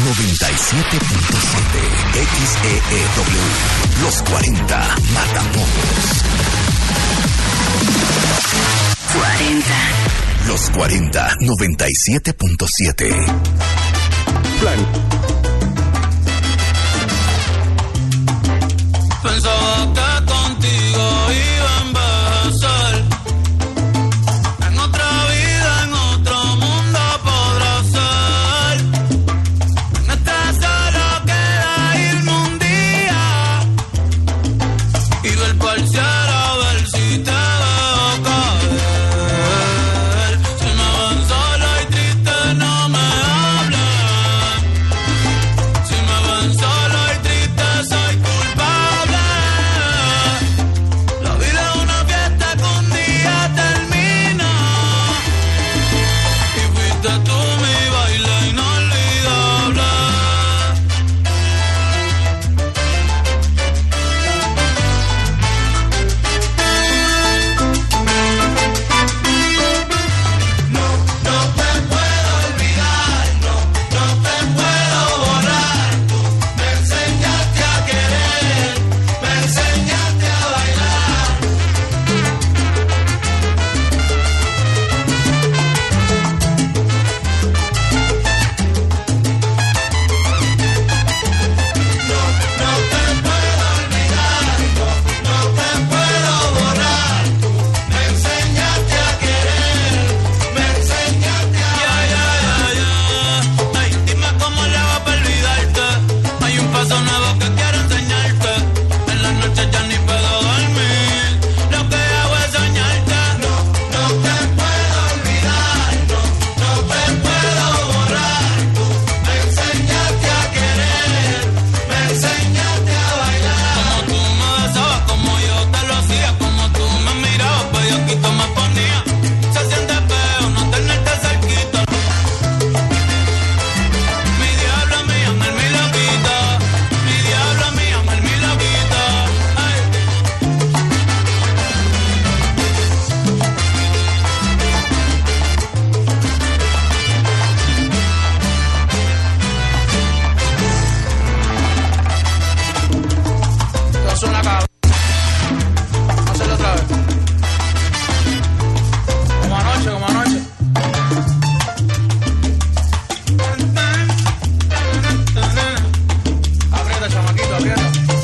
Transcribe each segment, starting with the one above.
XEEW. Los 40 Matamoros. 40. Los 40 97.7. Plan. Pensaba que contigo iba a envejecer. En otra vida, en otro mundo podrá ser. En esta solo queda irme un día y ver por el cielo a ver si te veo caer. Si me ven sola y triste no me hablen. Si me ven sola y triste soy culpable. La vida es una fiesta que un día termina y fuiste tú mi baile inolvidable. No te puedo olvidar, no te puedo borrar. Tú me enseñaste a querer, me enseñaste a bailar. No te puedo olvidar, no te puedo borrar. Tú me enseñaste a querer, me enseñaste a bailar. Ay, dime cómo le hago para olvidarte. Hay un paso nuevo que quiero enseñarte. En las noches ya ni puedo dormir. Lo que hago es soñarte. No te puedo olvidar, no te puedo borrar. Tú me enseñaste a querer, me enseñaste a bailar. Como tú me besabas, como yo te lo hacía, como tú me mirabas, bellaquito me ponía. Se siente feo no tenerte cerquita. Mi diablo, mi ángel, mi loquita. Mi diablo, mi ángel, mi loquita. Ay. Todo suena cabrón. Vamos a hacerlo otra vez. Como anoche, como anoche. Aprieta, chamaquito, aprieta.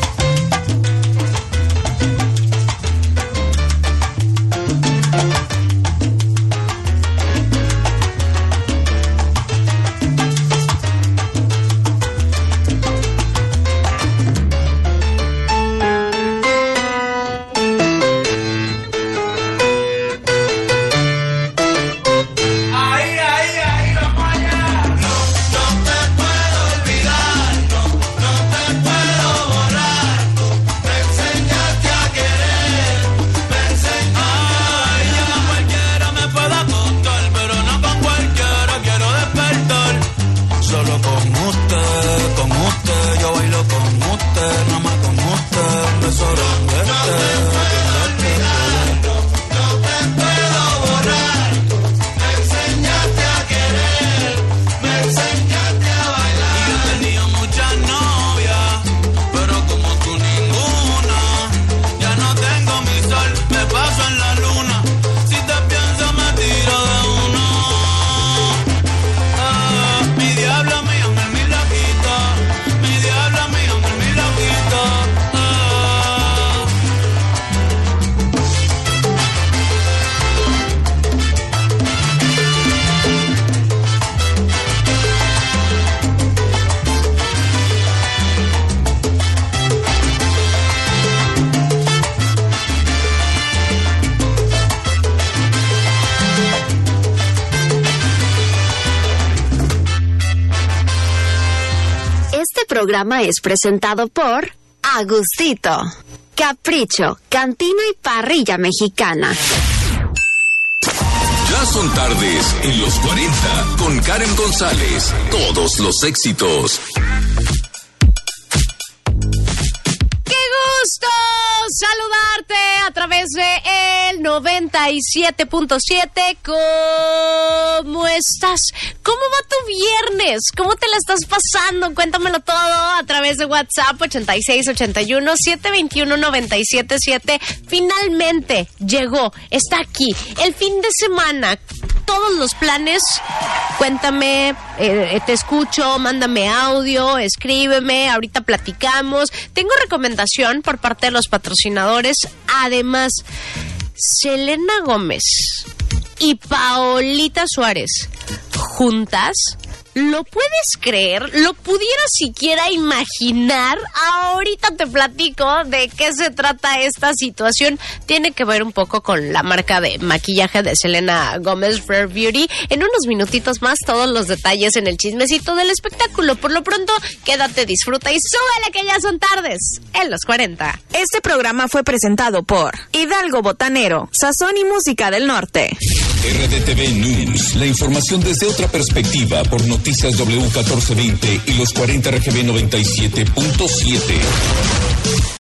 Ahí, vamos allá. No te puedo olvidar, no te puedo borrar. Tú me enseñaste a querer, me enseñaste. Ay, yo con cualquiera me puedo acostar, pero no con cualquiera quiero despertar. Solo con usted, yo bailo con usted, nada más con usted, un beso grande. No te puedo olvidar, no te puedo borrar. Tú me enseñaste a querer, me enseñaste a bailar. Y yo he tenido muchas novias, pero como tú ninguna. Ya no tengo mi sol, me paso en la luna. Si te pienso me tiro de uno. Mi diablo, mi ángel, mi loquito. Mi diablo, mi ángel, mi loquito. Este programa es presentado por Agustito, Capricho, Cantina y Parrilla Mexicana. Ya son tardes en los 40 con Karen González. Todos los éxitos. ¡Qué gusto saludarte a través de el 97.7. ¿Cómo estás? ¿Cómo va tu viernes? ¿Cómo te la estás pasando? Cuéntamelo todo a través de WhatsApp 8681-721-977. Finalmente llegó, está aquí el fin de semana. Todos los planes, cuéntame, te escucho, mándame audio, escríbeme, ahorita platicamos. Tengo recomendación por parte de los patrocinadores. Además, Selena Gómez y Paolita Suárez juntas. ¿Lo puedes creer? ¿Lo pudieras siquiera imaginar? Ahorita te platico de qué se trata esta situación. Tiene que ver un poco con la marca de maquillaje de Selena Gómez, Rare Beauty. En unos minutitos más, todos los detalles en el chismecito del espectáculo. Por lo pronto, quédate, disfruta y súbele que ya son tardes en los 40. Este programa fue presentado por Hidalgo Botanero, Sazón y Música del Norte. RDTV News, la información desde otra perspectiva por Noticias W1420 y los 40 RGB 97.7.